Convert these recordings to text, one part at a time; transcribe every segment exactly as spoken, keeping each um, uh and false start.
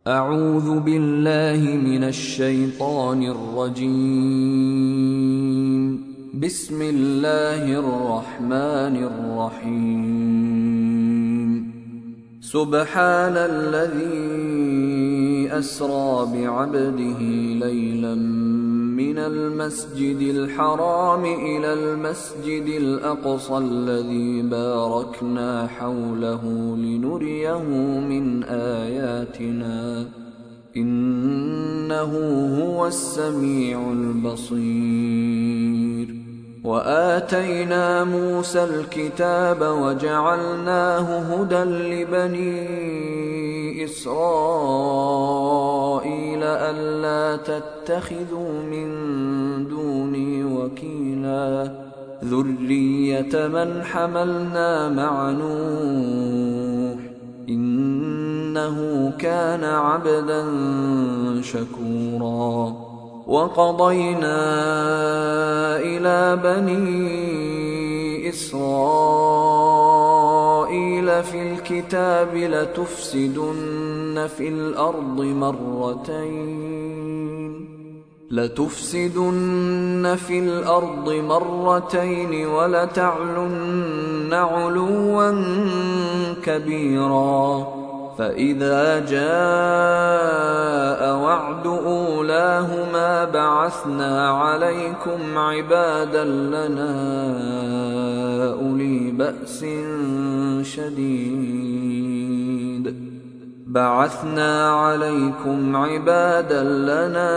أعوذ بالله من الشيطان الرجيم. بسم الله الرحمن الرحيم. سبحان الذي أسرى بعبده ليلا من المسجد الحرام إلى المسجد الأقصى الذي باركنا حوله لنريه من آياتنا إنه هو السميع البصير. وآتينا موسى الكتاب وجعلناه هدى لبني إسرائيل ألا تتخذوا من دوني وكيلا ذرية من حملنا مع نوح إنه كان عبدا شكورا. وقضينا إلى بني إسرائيل في الكتاب لتفسدن في الأرض مرتين لتفسدن في الأرض مرتين ولتعلن علوا كبيرا. فإذا جاء وعد أولاهما بعثنا عليكم عبادا لنا أولي بأس شديد بعثنا عليكم عبادا لنا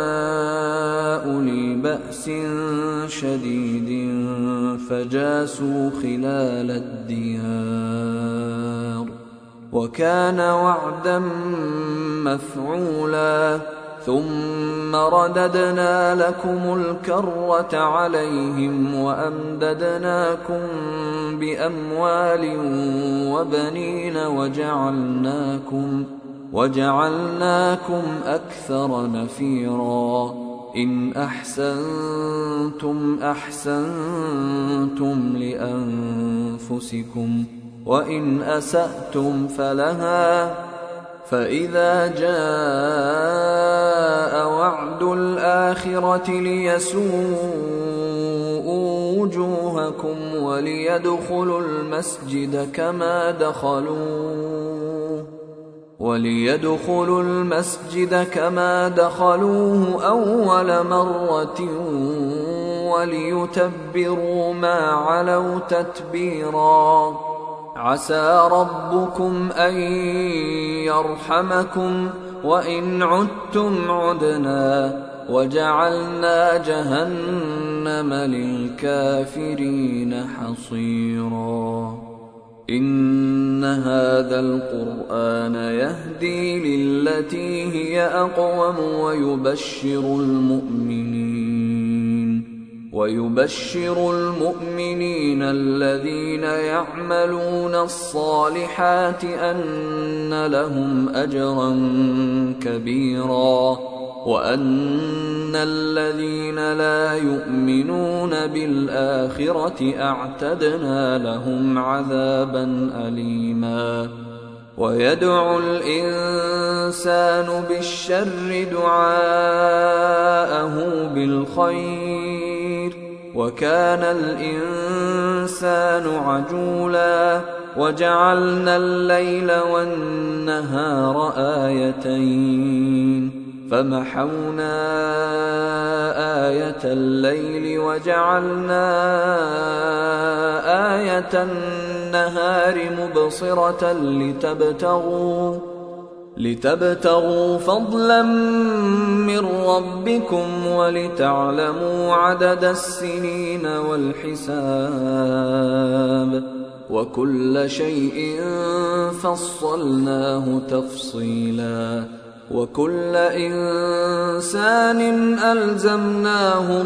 أولي بأس شديد فجاسوا خلال الديار وكان وعدا مفعولا. ثم رددنا لكم الكرة عليهم وأمددناكم بأموال وبنين وجعلناكم, وجعلناكم أكثر نفيرا. إن أحسنتم أحسنتم لأنفسكم وإن أسأتم فلها. فإذا جاء وعد الآخرة ليسوءوا وجوهكم وليدخلوا المسجد كما دخلوه وليدخلوا المسجد كما دخلوه أول مرة وليتبروا ما علوا تتبيرا. عسى ربكم أن يرحمكم وإن عدتم عدنا وجعلنا جهنم للكافرين حصيرا. إن هذا القرآن يهدي للتي هي أقوم ويبشر المؤمنين ويبشر المؤمنين الذين يعملون الصالحات أن لهم أجرا كبيرا وأن الذين لا يؤمنون بالآخرة أعتدنا لهم عذابا أليما. ويدعو الإنسان بالشر دعاءه بالخير وكان الإنسان عجولا. وجعلنا الليل والنهار آيتين فمحونا آية الليل وجعلنا آية النهار مبصرة لتبتغوا لتبتغوا فضلا من ربكم ولتعلموا عدد السنين والحساب وكل شيء فصلناه تفصيلا. وكل إنسان ألزمناه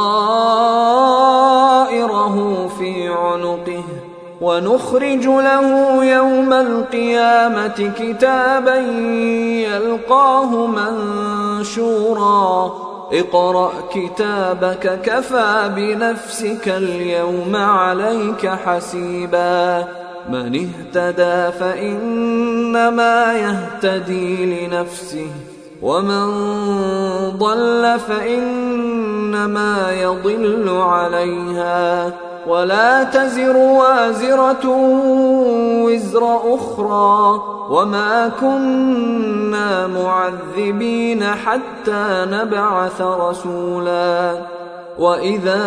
طائره في عنقه ونخرج له يوم القيامة كتابا يلقاه منشورا. اقرأ كتابك كفى بنفسك اليوم عليك حسيبا. من اهتدى فإنما يهتدي لنفسه ومن ضل فإنما يضل عليها ولا تزر وازرة وزر أخرى وما كنا معذبين حتى نبعث رسولا وإذا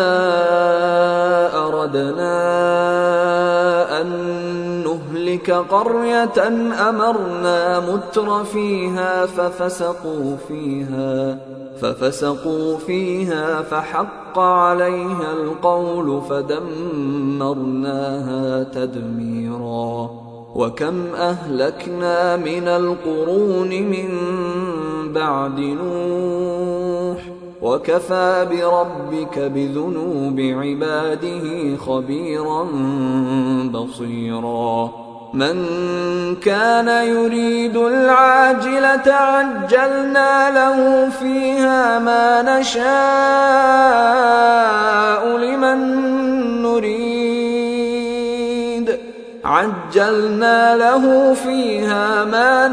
أردنا أن نهلك قرية أمرنا متر فيها ففسقوا فيها ففسقوا فيها فحق عليها القول فدمرناها تدميرا وكم أهلكنا من القرون من بعد نوح وكفى بربك بذنوب عباده خبيرا بصيرا من كان يريد العاجلة عجلنا له فيها ما نشاء لمن نريد عجلنا له فيها ما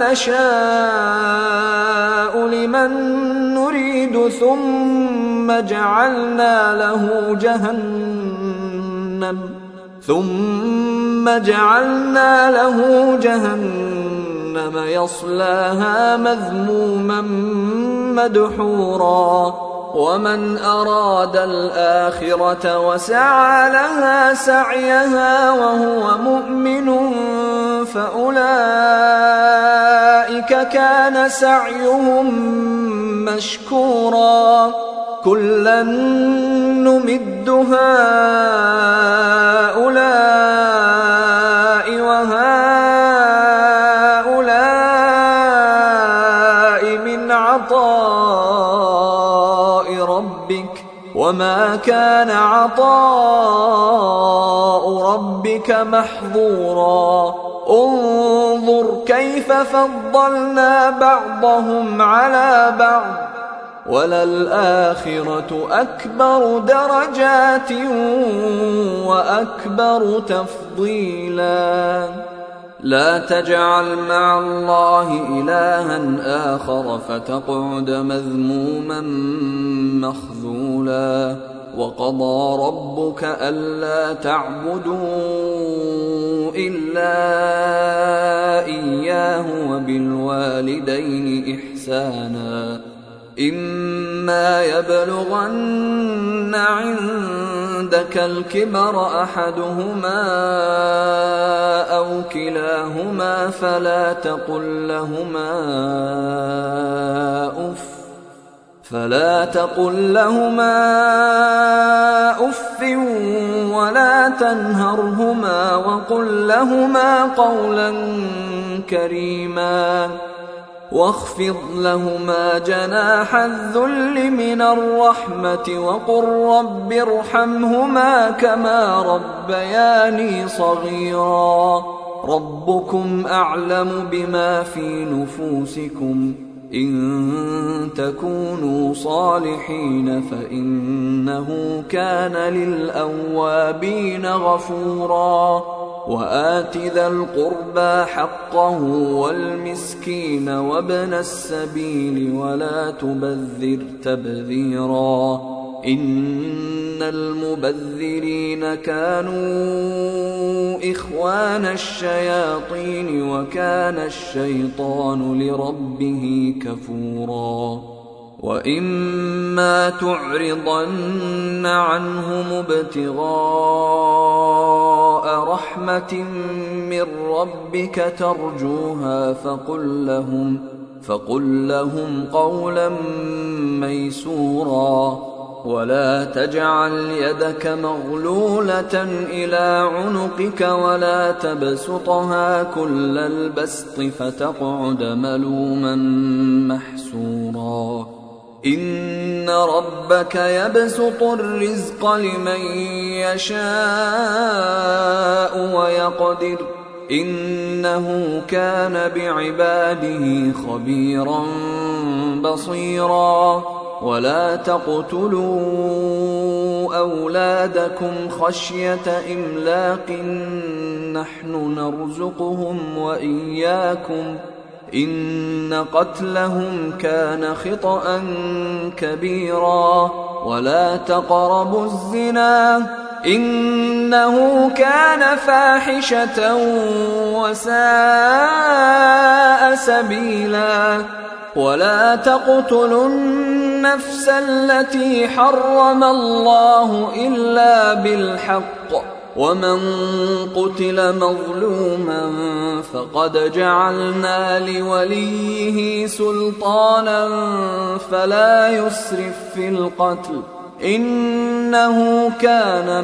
نشاء لمن نريد ثم جعلنا له جهنم ثم جعلنا له جهنم يصلاها مذموما مدحورا ومن أراد الآخرة وسعى لها سعيها وهو مؤمن فأولئك كان سعيهم مشكورا كلا نمد هؤلاء وهؤلاء من عطاء ربك وما كان عطاء ربك محظورا انظر كيف فضلنا بعضهم على بعض وللآخرة أكبر درجات وأكبر تفضيلا لا تجعل مع الله إلها آخر فتقعد مذموما مخذولا وقضى ربك ألا تعبدوا إلا إياه وبالوالدين إحسانا إما يبلغن عندك الكبر أحدهما أو كلاهما فلا تقل لهما أف فلا تقل لهما أف ولا تنهرهما وقل لهما قولا كريما واخفض لهما جناح الذل من الرحمة وقل رب ارحمهما كما ربياني صغيرا ربكم أعلم بما في نفوسكم إن تكونوا صالحين فإنه كان للأوابين غفورا وآت ذا القربى حقه والمسكين وابن السبيل ولا تبذر تبذيرا إن المبذرين كانوا إخوان الشياطين وكان الشيطان لربه كفورا وإما تعرضن عنهم ابتغاء رحمة من ربك ترجوها فقل لهم فقل لهم قولا ميسورا ولا تجعل يدك مغلولة إلى عنقك ولا تبسطها كل البسط فتقعد ملوما محسورا إن ربك يبسط الرزق لمن يشاء ويقدر إنه كان بعباده خبيرا بصيرا ولا تقتلوا أولادكم خشية إملاق نحن نرزقهم وإياكم إن قتلهم كان خطأ كبيرا ولا تقربوا الزنا إنه كان فاحشة وساء سبيلا ولا تقتلوا النفس التي حرم الله إلا بالحق ومن قتل مظلوما فقد جعلنا لوليه سلطانا فلا يسرف في القتل إنه كان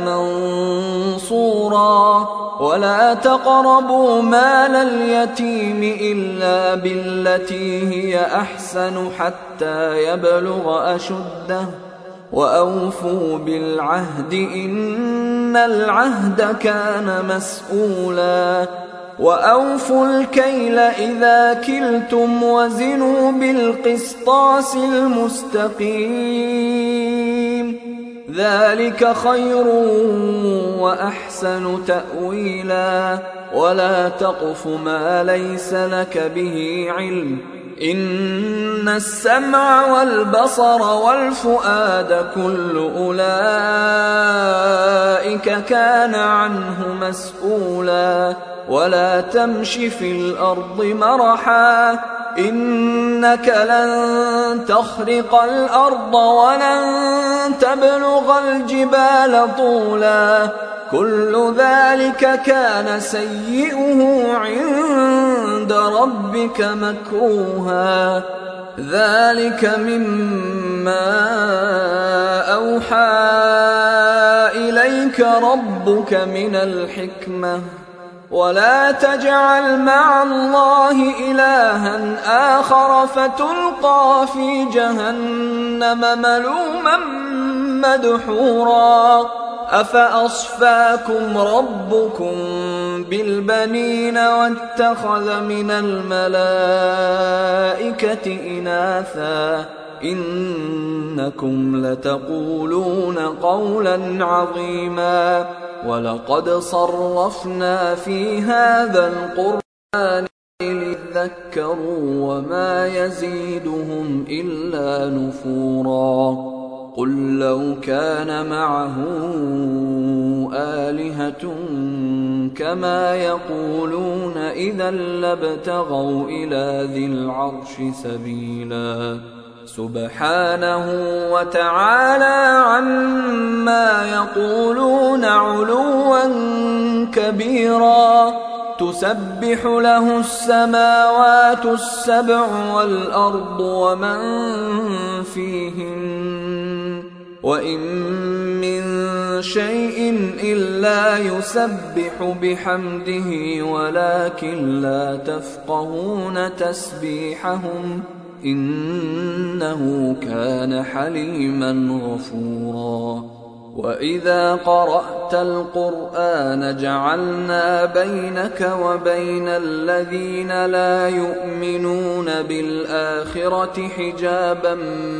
منصورا ولا تقربوا مال اليتيم إلا بالتي هي أحسن حتى يبلغ أشده وأوفوا بالعهد إن العهد كان مسؤولا وأوفوا الكيل إذا كلتم وزنوا بالقسطاس المستقيم ذلك خير وأحسن تأويلا ولا تقف ما ليس لك به علم إن السمع والبصر والفؤاد كل أولئك كان عنه مسؤولا ولا تمش في الأرض مرحا إنك لن تخرق الأرض ولن تبلغ الجبال طولا كل ذلك كان سيئه عند ربك مكروها ذلك مما أوحى إليك ربك من الحكمة ولا تجعل مع الله إلها آخر فتلقى في جهنم ملوما مدحورا أفأصفاكم ربكم بالبنين واتخذ من الملائكة إناثا إنكم لتقولون قولا عظيما ولقد صرفنا في هذا القرآن ليذكروا وما يزيدهم إلا نفورا قل لو كان معه آلهة كما يقولون إذا لابتغوا إلى ذي العرش سبيلا سبحانه وتعالى عما يقولون علوا كبيرا تسبح له السماوات السبع والأرض ومن فيهن وإن من شيء إلا يسبح بحمده ولكن لا تفقهون تسبيحهم إنه كان حليما غفورا وإذا قرأت القرآن جعلنا بينك وبين الذين لا يؤمنون بالآخرة حجابا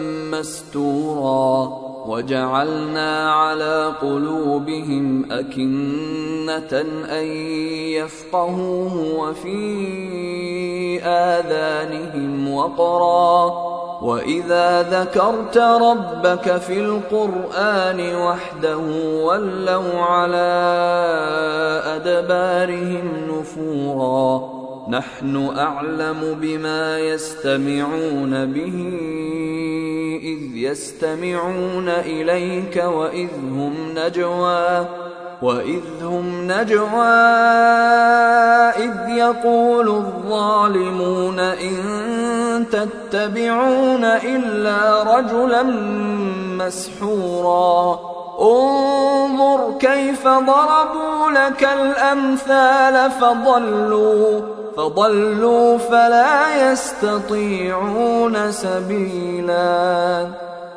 مستورا وجعلنا على قلوبهم أكنة أن يفقهوه وفي آذانهم وقرا وإذا ذكرت ربك في القرآن وحده ولوا على أدبارهم نفورا نحن أعلم بما يستمعون به إذ يستمعون إليك وإذ هم نجوى وإذ هم نجوى إذ يقول الظالمون إن تتبعون إلا رجلا مسحورا انظر كيف ضربوا لك الأمثال فضلوا فضلوا فلا يستطيعون سبيلا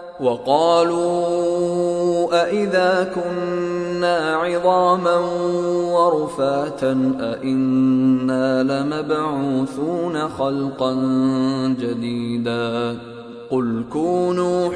وقالوا أئذا كنا عظاما ورفاتا أئنا لمبعوثون خلقا جديدا قل كونوا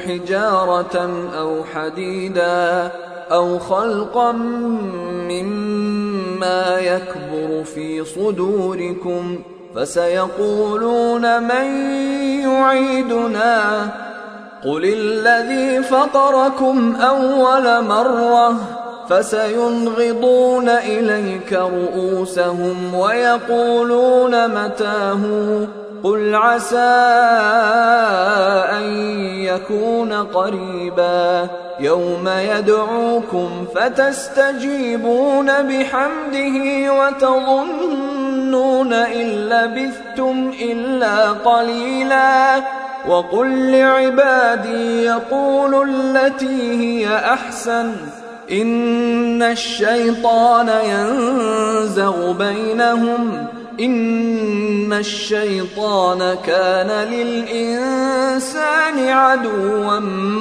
حجارة أو حديدا أو خلقا مما ما يكبر في صدوركم فسيقولون من يعيدنا قل الذي فطركم أول مرة فسينغضون إليك رؤوسهم ويقولون متاه قل عسى أن يكون قريبا يوم يدعوكم فتستجيبون بحمده وتظنون إن لبثتم إلا قليلا وقل لعبادي يقولوا التي هي أحسن إن الشيطان ينزغ بينهم إن الشيطان كان للإنسان عدوا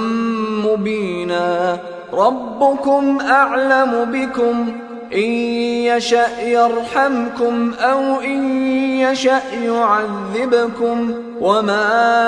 مبينا ربكم أعلم بكم إن يشأ يرحمكم أو إن يشأ يعذبكم وما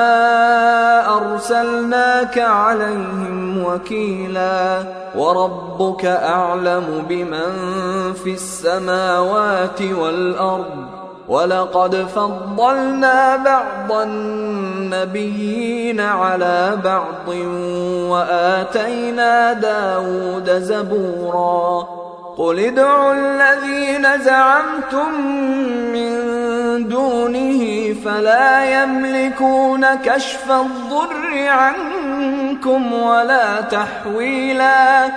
أرسلناك عليهم وكيلا وربك أعلم بمن في السماوات والأرض ولقد فضلنا بعض النبيين على بعض وآتينا داود زبورا قل ادعوا الذين زعمتم من دونه فلا يملكون كشف الضر عنكم ولا تحويلا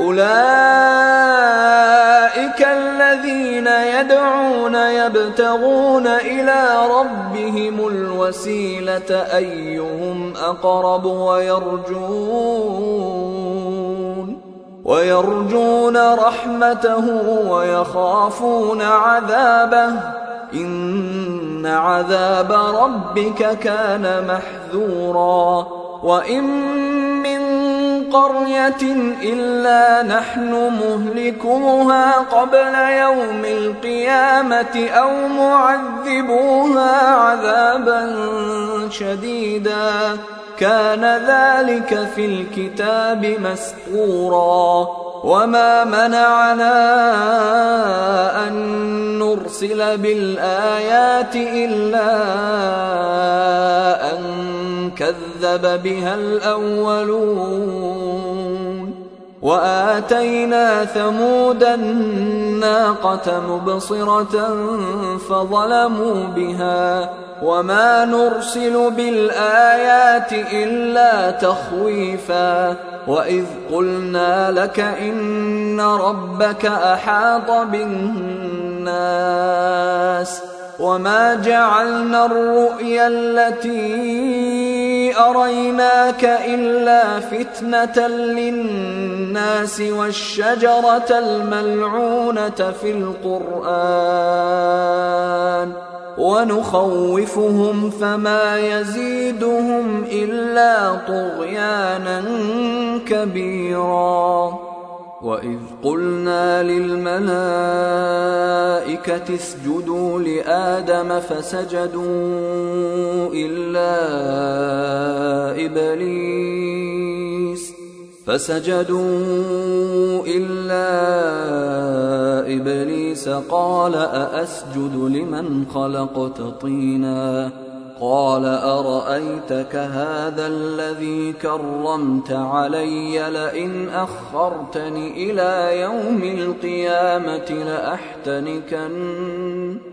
أولئك الذين يدعون يبتغون إلى ربهم الوسيلة أيهم أقرب ويرجون ويرجون رحمته ويخافون عذابه إن عذاب ربك كان محذورا وإن من قرية إلا نحن مهلكوها قبل يوم القيامة أو معذبوها عذابا شديدا كان ذلك في الكتاب مسطورا وما منعنا أن نرسل بالآيات إلا أن كذب بها الأولون وآتينا ثمود الناقة مبصرة فظلموا بها وما نرسل بالآيات إلا تخويفا وإذ قلنا لك إن ربك أحاط بالناس وما جعلنا الرؤيا التي أريناك إلا فتنة للناس والشجرة الملعونة في القرآن ونخوفهم فما يزيدهم إلا طغيانا كبيرا وإذ قلنا للملائكة اسجدوا لآدم فسجدوا إلا إبليس فسجدوا إلا إبليس قال أأسجد لمن خلقت طينا قال أرأيتك هذا الذي كرمت علي لئن أخرتني إلى يوم القيامة لأحتنكن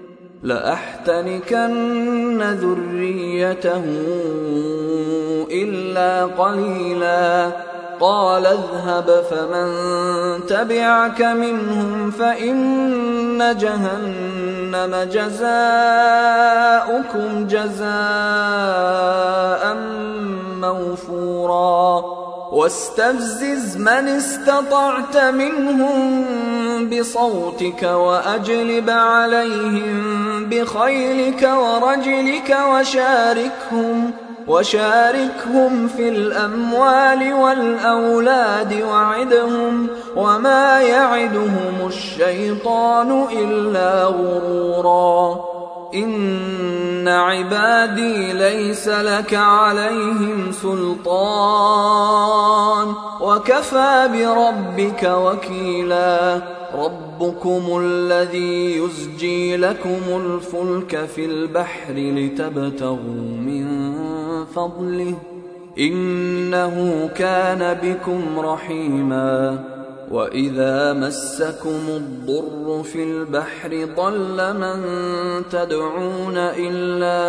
لأحتنكن ذريته إلا قليلا قال اذهب فمن تبعك منهم فإن جهنم جزاؤكم جزاء موفورا واستفزز من استطعت منهم بصوتك وأجلب عليهم بخيلك ورجلك وشاركهم وشاركهم في الأموال والأولاد وعدهم وما يعدهم الشيطان إلا غرورا إن عبادي ليس لك عليهم سلطان وكفى بربك وكيلا ربكم الذي يزجي لكم الفلك في البحر لتبتغوا من فضله إنه كان بكم رحيما وإذا مسكم الضر في البحر ضل من تدعون إلا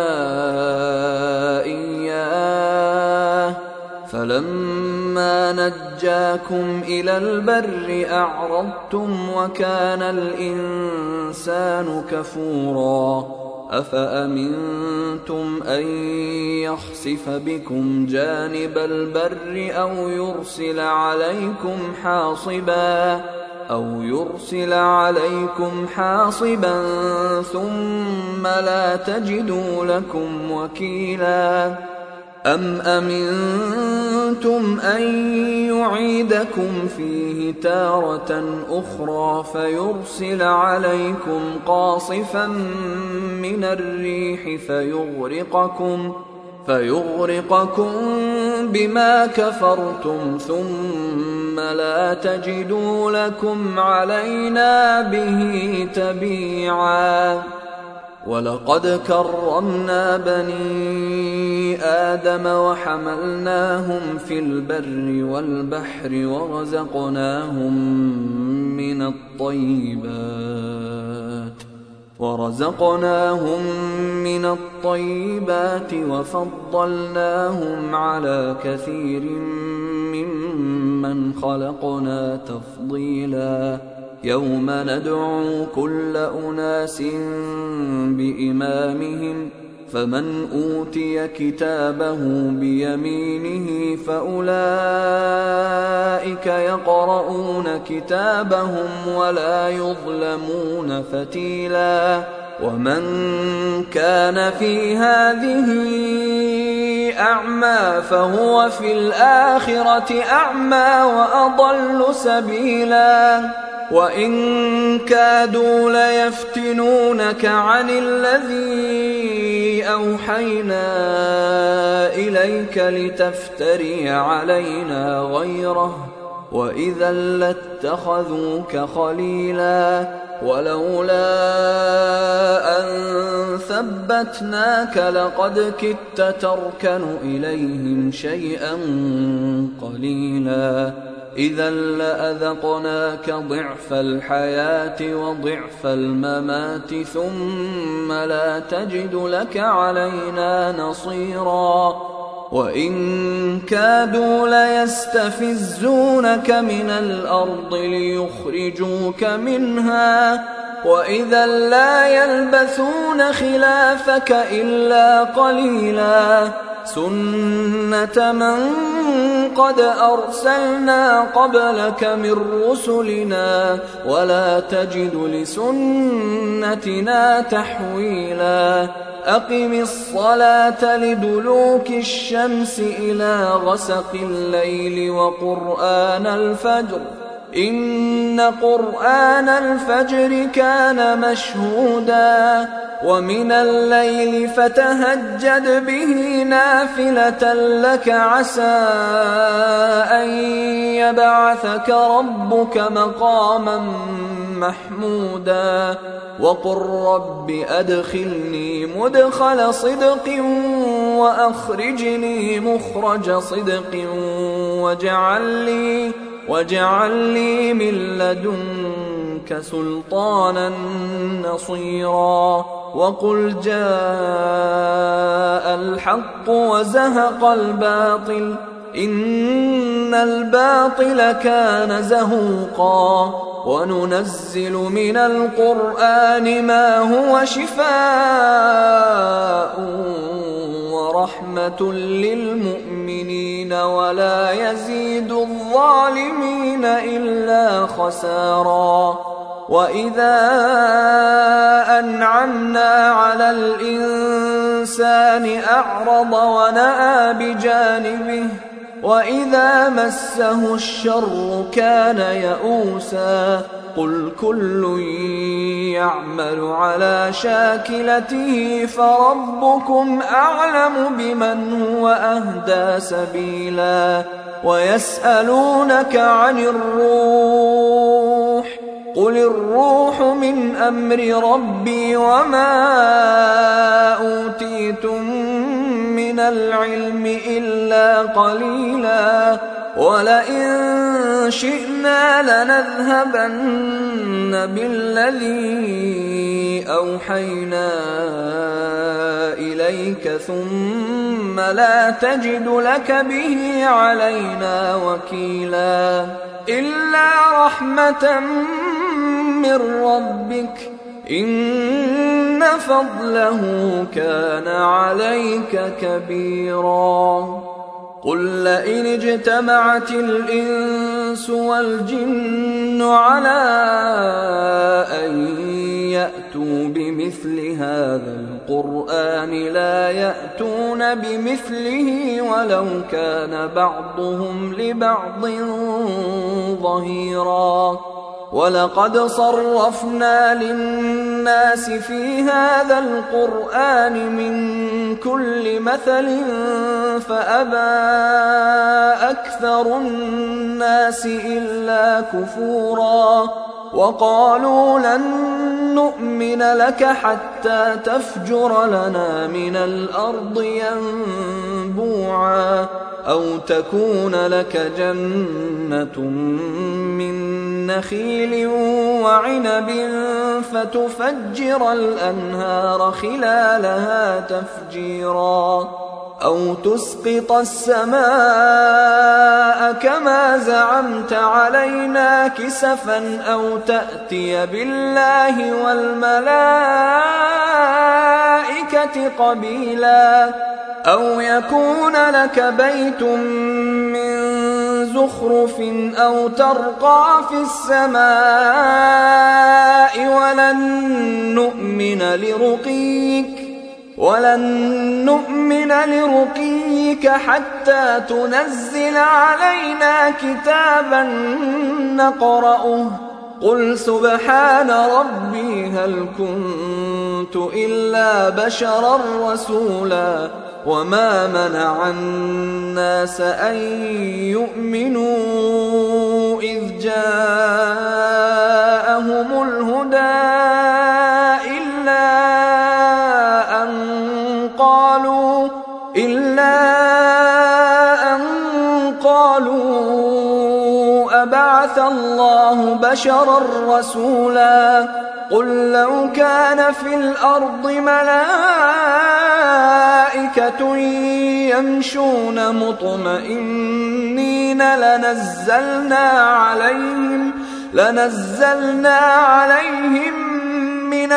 إياه فلما نجاكم إلى البر أعرضتم وكان الإنسان كفورا أفأمنتم أن يخسف بكم جانب البر أو يرسل عليكم حاصبا أو يرسل عليكم حاصبا ثم لا تجدوا لكم وكيلا أم أمنتم أن يعيدكم فيه تارة أخرى فيرسل عليكم قاصفا من الريح فيغرقكم فيغرقكم بما كفرتم ثم لا تجدوا لكم علينا به تبيعا ولقد كرمنا بني آدم وحملناهم في البر والبحر ورزقناهم من الطيبات ورزقناهم من الطيبات وفضلناهم على كثير ممن خلقنا تفضيلا يوم ندعو كل أناس بإمامهم فمن أوتي كتابه بيمينه فأولئك يقرؤون كتابهم ولا يظلمون فتيلا ومن كان في هذه أعمى فهو في الآخرة أعمى وأضل سبيلا وإن كادوا ليفتنونك عن الذي أوحينا إليك لتفتري علينا غيره وإذا لاتخذوك خليلا ولولا أن ثبتناك لقد كدت تركن إليهم شيئا قليلا إذا لأذقناك ضعف الحياة وضعف الممات ثم لا تجد لك علينا نصيرا وإن كادوا ليستفزونك من الأرض ليخرجوك منها وإذا لا يلبثون خلافك إلا قليلا سنة من قد أرسلنا قبلك من رسلنا ولا تجد لسنتنا تحويلا أقم الصلاة لدلوك الشمس إلى غسق الليل وقرآن الفجر إن قرآن الفجر كان مشهودا ومن الليل فتهجد به نافلة لك عسى أن يبعثك ربك مقاما محمودا وقل رب أدخلني مدخل صدق وأخرجني مخرج صدق واجعل لي واجعل لي من لدنك سلطانا نصيرا وقل جاء الحق وزهق الباطل إن الباطل كان زهوقا وننزل من القرآن ما هو شفاء ورحمة للمؤمنين ولا يزيد الظالمين إلا خسارا وإذا أنعمنا على الإنسان أعرض ونأى بجانبه وإذا مسه الشر كان يئوسا قل كل يعمل على شاكلته فربكم أعلم بمن هو أهدى سبيلا ويسألونك عن الروح قل الروح من أمر ربي وما أوتيتم من العلم إلا قليلا ولئن شئنا لنذهبن بالذي أوحينا إليك ثم لا تجد لك به علينا وكيلا إلا رحمة من ربك إن فضله كان عليك كبيرا قل لئن اجتمعت الإنس والجن على أن يأتوا بمثل هذا القرآن لا يأتون بمثله ولو كان بعضهم لبعض ظهيرا ولقد صرفنا للناس في هذا القرآن من كل مثل فأبى أكثر الناس إلا كفورا وقالوا لن نؤمن لك حتى تفجر لنا من الأرض ينبوعا أو تكون لك جنة من نخيل وعنب فتفجر الأنهار خلالها تفجيرا أو تسقط السماء كما زعمت علينا كسفا أو تأتي بالله والملائكة قبيلا أو يكون لك بيت من زخرف أو ترقى في السماء ولن نؤمن لرقيك ولن نؤمن لرقيك حتى تنزل علينا كتابا نقرأه قل سبحان ربي هل كنت إلا بشرا رسولا وما منع الناس أن يؤمنوا إذ جاءهم الهدى إلا أن قالوا إلا أن قالوا أبعث الله بشرا رسولا قل لو كان في الأرض ملائكة يمشون مطمئنين لنزلنا عليهم لنزلنا عليهم من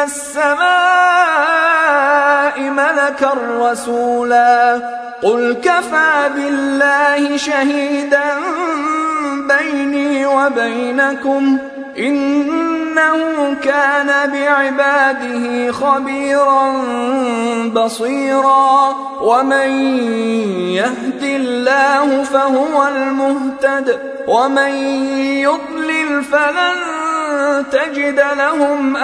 السماء ملكا رسولا قل كفى بالله شهيدا بيني وبينكم إنه كان بعباده خبيرا بصيرا ومن يهد الله فهو المهتد ومن يضلل فلن تجد لهم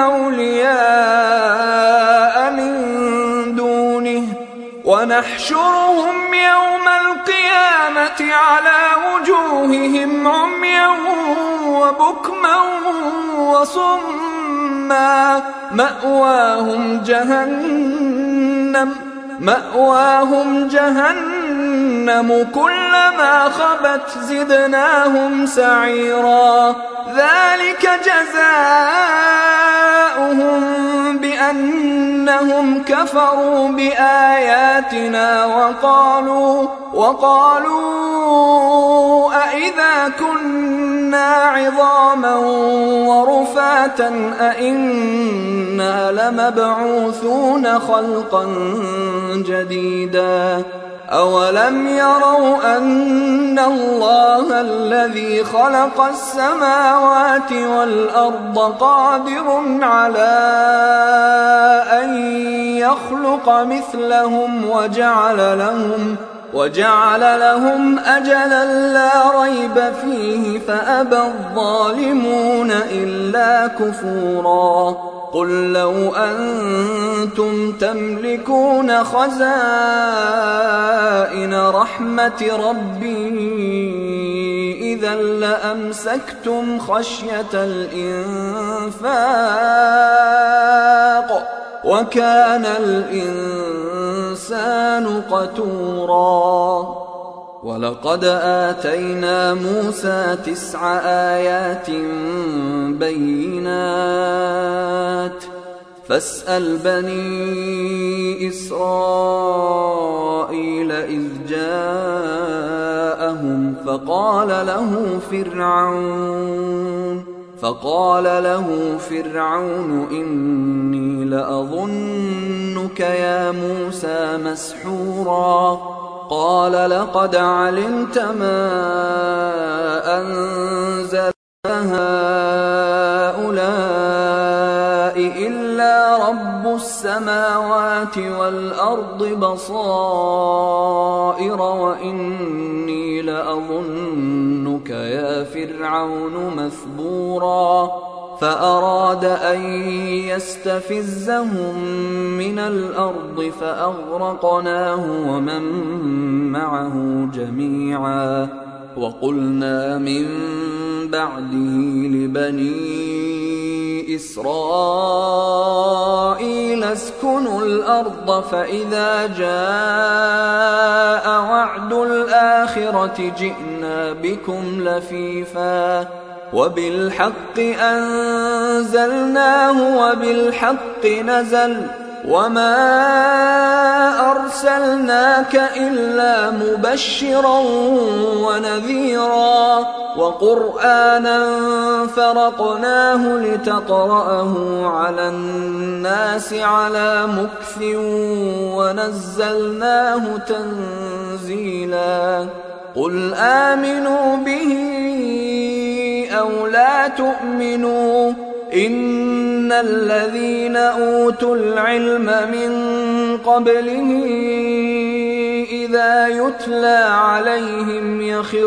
أولياء من دونه ونحشرهم يوم القيامة على وجوههم عميا وبكما وصما مأواهم جهنم مأواهم جهنم كلما خبت زدناهم سعيرا ذلك جزاؤهم بأنهم كفروا بآياتنا وقالوا وقالوا أإذا كنا عظاما ورفاتا أإنا لمبعوثون خلقا جديدا أولم يروا أن الله الذي خلق السماوات والأرض قادر على أن يخلق مثلهم وجعل لهم وجعل لهم أجلا لا ريب فيه فأبى الظالمون إلا كفورا قل لو أنتم تملكون خزائن رحمة ربي إذا لأمسكتم خشية الإنفاق وكان الإنسان قتورا ولقد آتينا موسى تسع آيات بينات فاسأل بني إسرائيل إذ جاءهم فقال له فرعون فقال له فرعون إني لأظنك يا موسى مسحورا قال لقد علمت ما أنزل هؤلاء إلا رب السماوات والأرض بصائر وإني لأظنك يا فرعون مثبورا فأراد أن يستفزهم من الأرض فأغرقناه ومن معه جميعا وقلنا من بعده لبني إسرائيل اسكنوا الأرض فإذا جاء وعد الآخرة جئنا بكم لفيفا وبالحق أنزلناه وبالحق نزل وما أرسلناك إلا مبشرا ونذيرا وقرآنا فرقناه لتقرأه على الناس على مكث ونزلناه تنزيلا قل آمنوا به أو لا تؤمنوا إن الذين أوتوا العلم من قبله إذا يتلى عليهم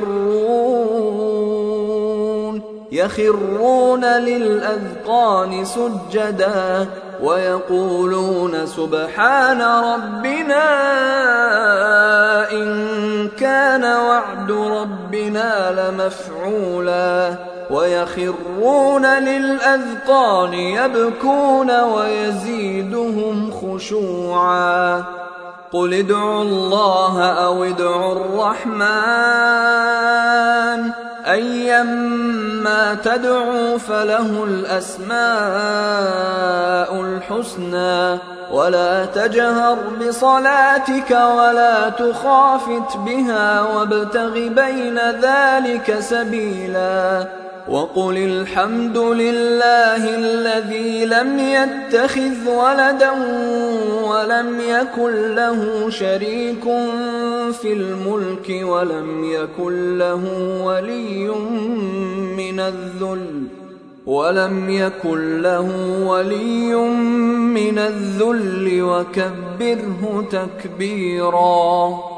يخرون يخرون للأذقان سجدا ويقولون سبحان ربنا إن كان وعد ربنا لمفعولا ويخرون للأذقان يبكون ويزيدهم خشوعا قل ادعوا الله أو ادعوا الرحمن أيما تدعوا فله الأسماء الحسنى ولا تجهر بصلاتك ولا تخافت بها وابتغ بين ذلك سبيلا وقل الحمد لله الذي لم يتخذ ولدا ولم يكن له شريك في الملك ولم يكن له ولي من الذل ولم يكن له ولي من الذل وكبره تكبيرا.